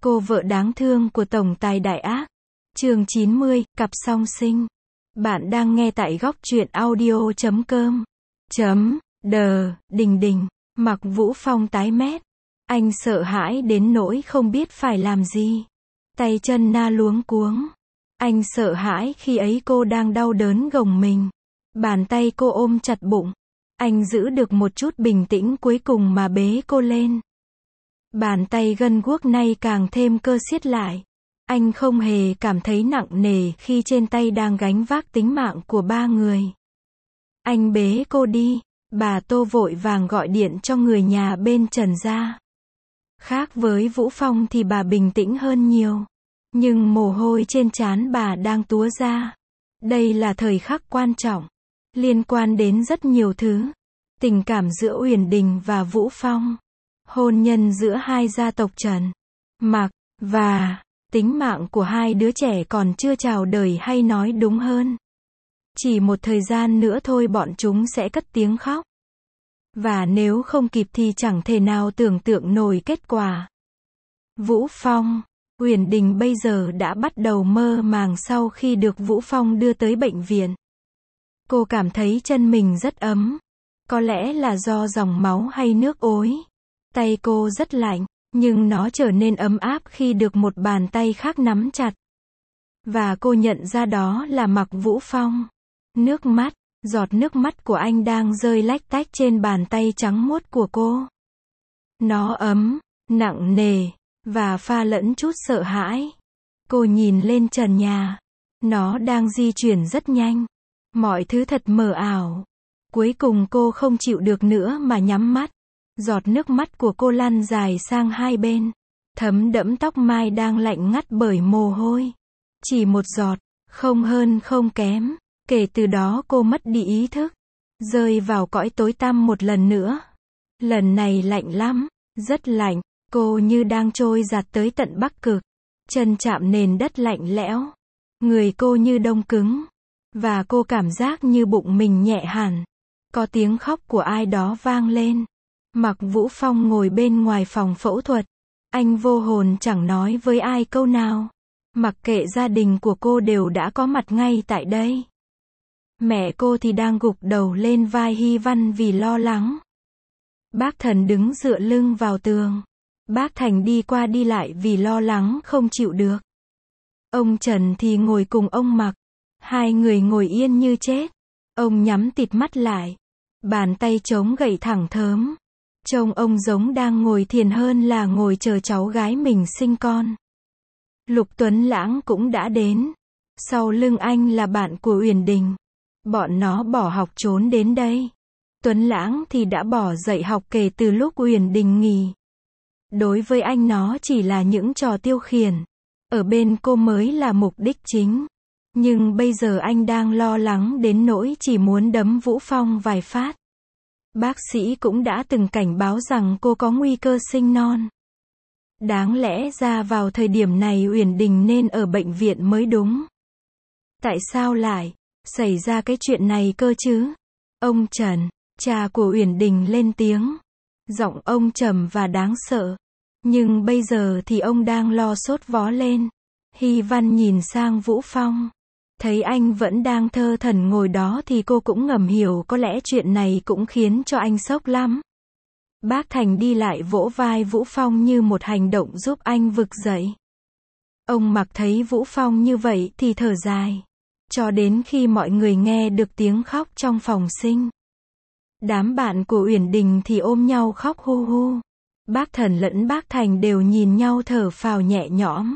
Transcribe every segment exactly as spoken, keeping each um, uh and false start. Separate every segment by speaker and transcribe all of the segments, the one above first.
Speaker 1: Cô vợ đáng thương của tổng tài đại ác. Chương chín mươi, cặp song sinh. Bạn đang nghe tại góc truyện audio chấm com. Chấm, đờ, đình đình. Mặc Vũ Phong tái mét. Anh sợ hãi đến nỗi không biết phải làm gì. Tay chân na luống cuống. Anh sợ hãi khi ấy cô đang đau đớn gồng mình. Bàn tay cô ôm chặt bụng. Anh giữ được một chút bình tĩnh cuối cùng mà bế cô lên. Bàn tay gân guốc nay càng thêm cơ siết lại. Anh không hề cảm thấy nặng nề khi trên tay đang gánh vác tính mạng của ba người. Anh bế cô đi, bà Tô vội vàng gọi điện cho người nhà bên Trần gia. Khác với Vũ Phong thì bà bình tĩnh hơn nhiều. Nhưng mồ hôi trên trán bà đang túa ra. Đây là thời khắc quan trọng, liên quan đến rất nhiều thứ. Tình cảm giữa Uyển Đình và Vũ Phong. Hôn nhân giữa hai gia tộc Trần, Mạc, và tính mạng của hai đứa trẻ còn chưa chào đời, hay nói đúng hơn. Chỉ một thời gian nữa thôi bọn chúng sẽ cất tiếng khóc. Và nếu không kịp thì chẳng thể nào tưởng tượng nổi kết quả. Vũ Phong, Uyển Đình bây giờ đã bắt đầu mơ màng sau khi được Vũ Phong đưa tới bệnh viện. Cô cảm thấy chân mình rất ấm. Có lẽ là do dòng máu hay nước ối. Tay cô rất lạnh, nhưng nó trở nên ấm áp khi được một bàn tay khác nắm chặt. Và cô nhận ra đó là Mặc Vũ Phong. Nước mắt, giọt nước mắt của anh đang rơi lách tách trên bàn tay trắng muốt của cô. Nó ấm, nặng nề, và pha lẫn chút sợ hãi. Cô nhìn lên trần nhà. Nó đang di chuyển rất nhanh. Mọi thứ thật mờ ảo. Cuối cùng cô không chịu được nữa mà nhắm mắt. Giọt nước mắt của cô lăn dài sang hai bên. Thấm đẫm tóc mai đang lạnh ngắt bởi mồ hôi. Chỉ một giọt, không hơn không kém. Kể từ đó cô mất đi ý thức. Rơi vào cõi tối tăm một lần nữa. Lần này lạnh lắm, rất lạnh. Cô như đang trôi dạt tới tận Bắc Cực. Chân chạm nền đất lạnh lẽo. Người cô như đông cứng. Và cô cảm giác như bụng mình nhẹ hẳn. Có tiếng khóc của ai đó vang lên. Mặc Vũ Phong ngồi bên ngoài phòng phẫu thuật. Anh vô hồn chẳng nói với ai câu nào. Mặc kệ gia đình của cô đều đã có mặt ngay tại đây. Mẹ cô thì đang gục đầu lên vai Hy Văn vì lo lắng. Bác Thần đứng dựa lưng vào tường. Bác Thành đi qua đi lại vì lo lắng không chịu được. Ông Trần thì ngồi cùng ông Mặc. Hai người ngồi yên như chết. Ông nhắm tịt mắt lại. Bàn tay chống gậy thẳng thớm. Trông ông giống đang ngồi thiền hơn là ngồi chờ cháu gái mình sinh con. Lục Tuấn Lãng cũng đã đến. Sau lưng anh là bạn của Uyển Đình. Bọn nó bỏ học trốn đến đây. Tuấn Lãng thì đã bỏ dạy học kể từ lúc Uyển Đình nghỉ. Đối với anh nó chỉ là những trò tiêu khiển. Ở bên cô mới là mục đích chính. Nhưng bây giờ anh đang lo lắng đến nỗi chỉ muốn đấm Vũ Phong vài phát. Bác sĩ cũng đã từng cảnh báo rằng cô có nguy cơ sinh non. Đáng lẽ ra vào thời điểm này Uyển Đình nên ở bệnh viện mới đúng. Tại sao lại xảy ra cái chuyện này cơ chứ? Ông Trần, cha của Uyển Đình lên tiếng. Giọng ông trầm và đáng sợ. Nhưng bây giờ thì ông đang lo sốt vó lên. Hy Văn nhìn sang Vũ Phong. Thấy anh vẫn đang thơ thẩn ngồi đó thì cô cũng ngầm hiểu có lẽ chuyện này cũng khiến cho anh sốc lắm. Bác Thành đi lại vỗ vai Vũ Phong như một hành động giúp anh vực dậy. Ông Mặc thấy Vũ Phong như vậy thì thở dài. Cho đến khi mọi người nghe được tiếng khóc trong phòng sinh. Đám bạn của Uyển Đình thì ôm nhau khóc hu hu. Bác Thần lẫn bác Thành đều nhìn nhau thở phào nhẹ nhõm.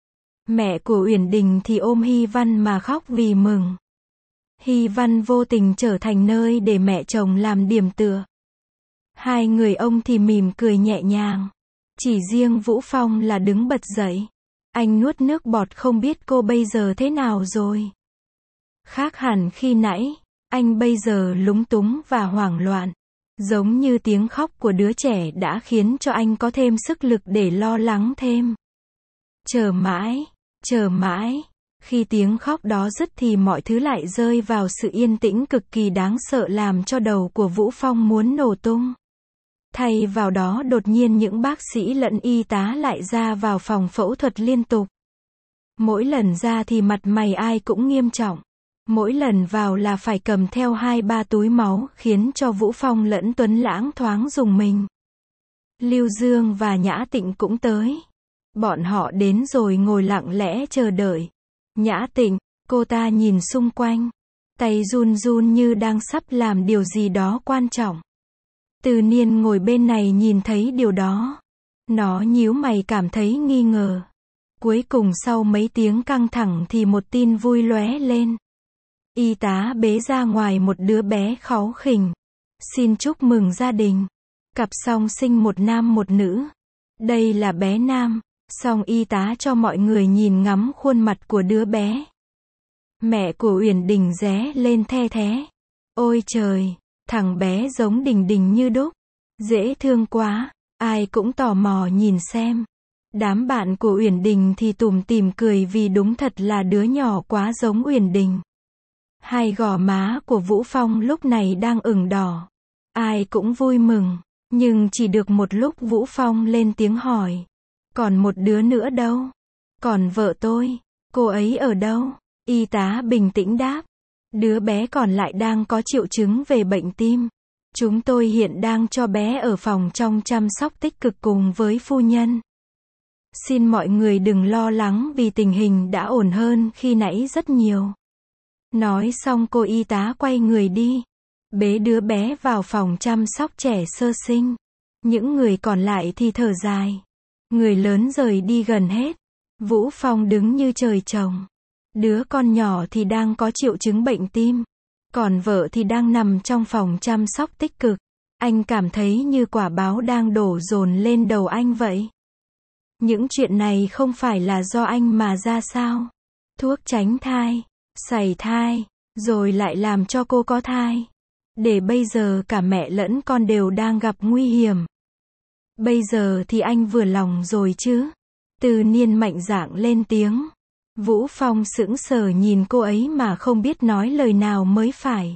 Speaker 1: Mẹ của Uyển Đình thì ôm Hy Văn mà khóc vì mừng. Hy Văn vô tình trở thành nơi để mẹ chồng làm điểm tựa. Hai người ông thì mỉm cười nhẹ nhàng. Chỉ riêng Vũ Phong là đứng bật dậy. Anh nuốt nước bọt không biết cô bây giờ thế nào rồi. Khác hẳn khi nãy, anh bây giờ lúng túng và hoảng loạn. Giống như tiếng khóc của đứa trẻ đã khiến cho anh có thêm sức lực để lo lắng thêm. Chờ mãi, chờ mãi. Khi tiếng khóc đó dứt thì mọi thứ lại rơi vào sự yên tĩnh cực kỳ đáng sợ làm cho đầu của Vũ Phong muốn nổ tung. Thay vào đó đột nhiên những bác sĩ lẫn y tá lại ra vào phòng phẫu thuật liên tục. Mỗi lần ra thì mặt mày ai cũng nghiêm trọng. Mỗi lần vào là phải cầm theo hai ba túi máu, khiến cho Vũ Phong lẫn Tuấn Lãng thoáng rùng mình. Lưu Dương và Nhã Tịnh cũng tới. Bọn họ đến rồi ngồi lặng lẽ chờ đợi. Nhã Tịnh, cô ta nhìn xung quanh. Tay run run như đang sắp làm điều gì đó quan trọng. Từ Niên ngồi bên này nhìn thấy điều đó. Nó nhíu mày cảm thấy nghi ngờ. Cuối cùng sau mấy tiếng căng thẳng thì một tin vui lóe lên. Y tá bế ra ngoài một đứa bé kháu khỉnh. Xin chúc mừng gia đình. Cặp song sinh một nam một nữ. Đây là bé nam. Xong y tá cho mọi người nhìn ngắm khuôn mặt của đứa bé. Mẹ của Uyển Đình ré lên the thé. Ôi trời, thằng bé giống Đình Đình như đúc. Dễ thương quá, ai cũng tò mò nhìn xem. Đám bạn của Uyển Đình thì tủm tỉm cười vì đúng thật là đứa nhỏ quá giống Uyển Đình. Hai gò má của Vũ Phong lúc này đang ửng đỏ. Ai cũng vui mừng, nhưng chỉ được một lúc Vũ Phong lên tiếng hỏi. Còn một đứa nữa đâu? Còn vợ tôi, cô ấy ở đâu? Y tá bình tĩnh đáp. Đứa bé còn lại đang có triệu chứng về bệnh tim. Chúng tôi hiện đang cho bé ở phòng trong chăm sóc tích cực cùng với phu nhân. Xin mọi người đừng lo lắng vì tình hình đã ổn hơn khi nãy rất nhiều. Nói xong cô y tá quay người đi. Bế đứa bé vào phòng chăm sóc trẻ sơ sinh. Những người còn lại thì thở dài. Người lớn rời đi gần hết. Vũ Phong đứng như trời trồng. Đứa con nhỏ thì đang có triệu chứng bệnh tim. Còn vợ thì đang nằm trong phòng chăm sóc tích cực. Anh cảm thấy như quả báo đang đổ dồn lên đầu anh vậy. Những chuyện này không phải là do anh mà ra sao? Thuốc tránh thai, sảy thai, rồi lại làm cho cô có thai. Để bây giờ cả mẹ lẫn con đều đang gặp nguy hiểm. Bây giờ thì anh vừa lòng rồi chứ? Từ Niên mạnh dạn lên tiếng. Vũ Phong sững sờ nhìn cô ấy mà không biết nói lời nào mới phải.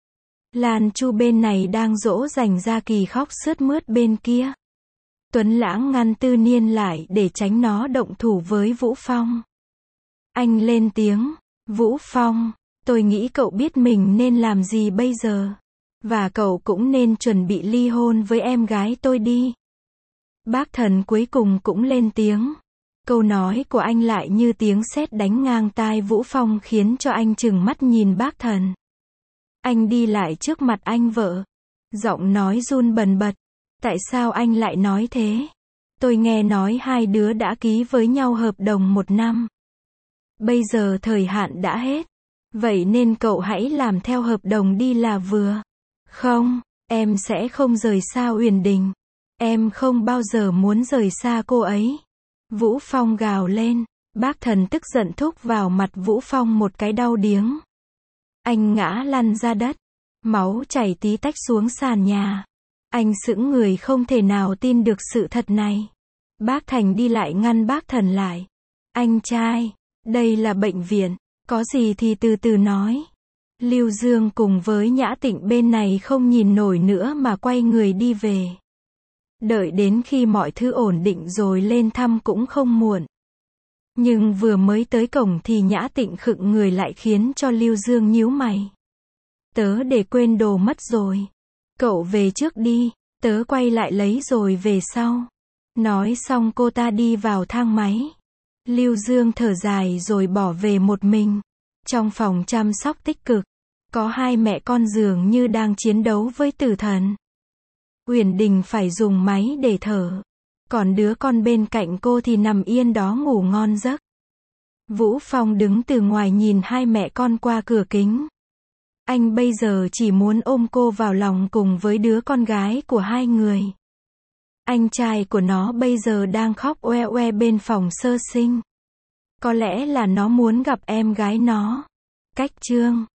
Speaker 1: Lan Chu bên này đang dỗ dành Gia Kỳ khóc sướt mướt bên kia. Tuấn Lãng ngăn Tư Niên lại để tránh nó động thủ với Vũ Phong. Anh lên tiếng. Vũ Phong, tôi nghĩ cậu biết mình nên làm gì bây giờ. Và cậu cũng nên chuẩn bị ly hôn với em gái tôi đi. Bác Thần cuối cùng cũng lên tiếng. Câu nói của anh lại như tiếng sét đánh ngang tai Vũ Phong khiến cho anh trừng mắt nhìn Bác Thần. Anh đi lại trước mặt anh vợ. Giọng nói run bần bật. Tại sao anh lại nói thế? Tôi nghe nói hai đứa đã ký với nhau hợp đồng một năm. Bây giờ thời hạn đã hết. Vậy nên cậu hãy làm theo hợp đồng đi là vừa. Không, em sẽ không rời xa Uyển Đình. Em không bao giờ muốn rời xa cô ấy. Vũ Phong gào lên. Bác Thần tức giận thúc vào mặt Vũ Phong một cái đau điếng. Anh ngã lăn ra đất. Máu chảy tí tách xuống sàn nhà. Anh sững người không thể nào tin được sự thật này. Bác Thành đi lại ngăn Bác Thần lại. Anh trai, đây là bệnh viện. Có gì thì từ từ nói. Lưu Dương cùng với Nhã Tịnh bên này không nhìn nổi nữa mà quay người đi về. Đợi đến khi mọi thứ ổn định rồi lên thăm cũng không muộn. Nhưng vừa mới tới cổng thì Nhã Tịnh khựng người lại khiến cho Lưu Dương nhíu mày. Tớ để quên đồ mất rồi. Cậu về trước đi, tớ quay lại lấy rồi về sau. Nói xong cô ta đi vào thang máy. Lưu Dương thở dài rồi bỏ về một mình. Trong phòng chăm sóc tích cực, có hai mẹ con dường như đang chiến đấu với tử thần. Uyển Đình phải dùng máy để thở. Còn đứa con bên cạnh cô thì nằm yên đó ngủ ngon giấc. Vũ Phong đứng từ ngoài nhìn hai mẹ con qua cửa kính. Anh bây giờ chỉ muốn ôm cô vào lòng cùng với đứa con gái của hai người. Anh trai của nó bây giờ đang khóc oe oe bên phòng sơ sinh. Có lẽ là nó muốn gặp em gái nó. Cách chương